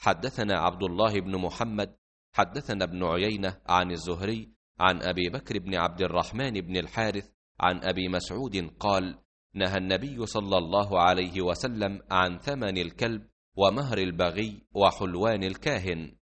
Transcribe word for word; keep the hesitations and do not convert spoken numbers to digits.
حدثنا عبد الله بن محمد حدثنا ابن عيينة عن الزهري عن أبي بكر بن عبد الرحمن بن الحارث عن أبي مسعود قال: نهى النبي صلى الله عليه وسلم عن ثمن الكلب ومهر البغي وحلوان الكاهن.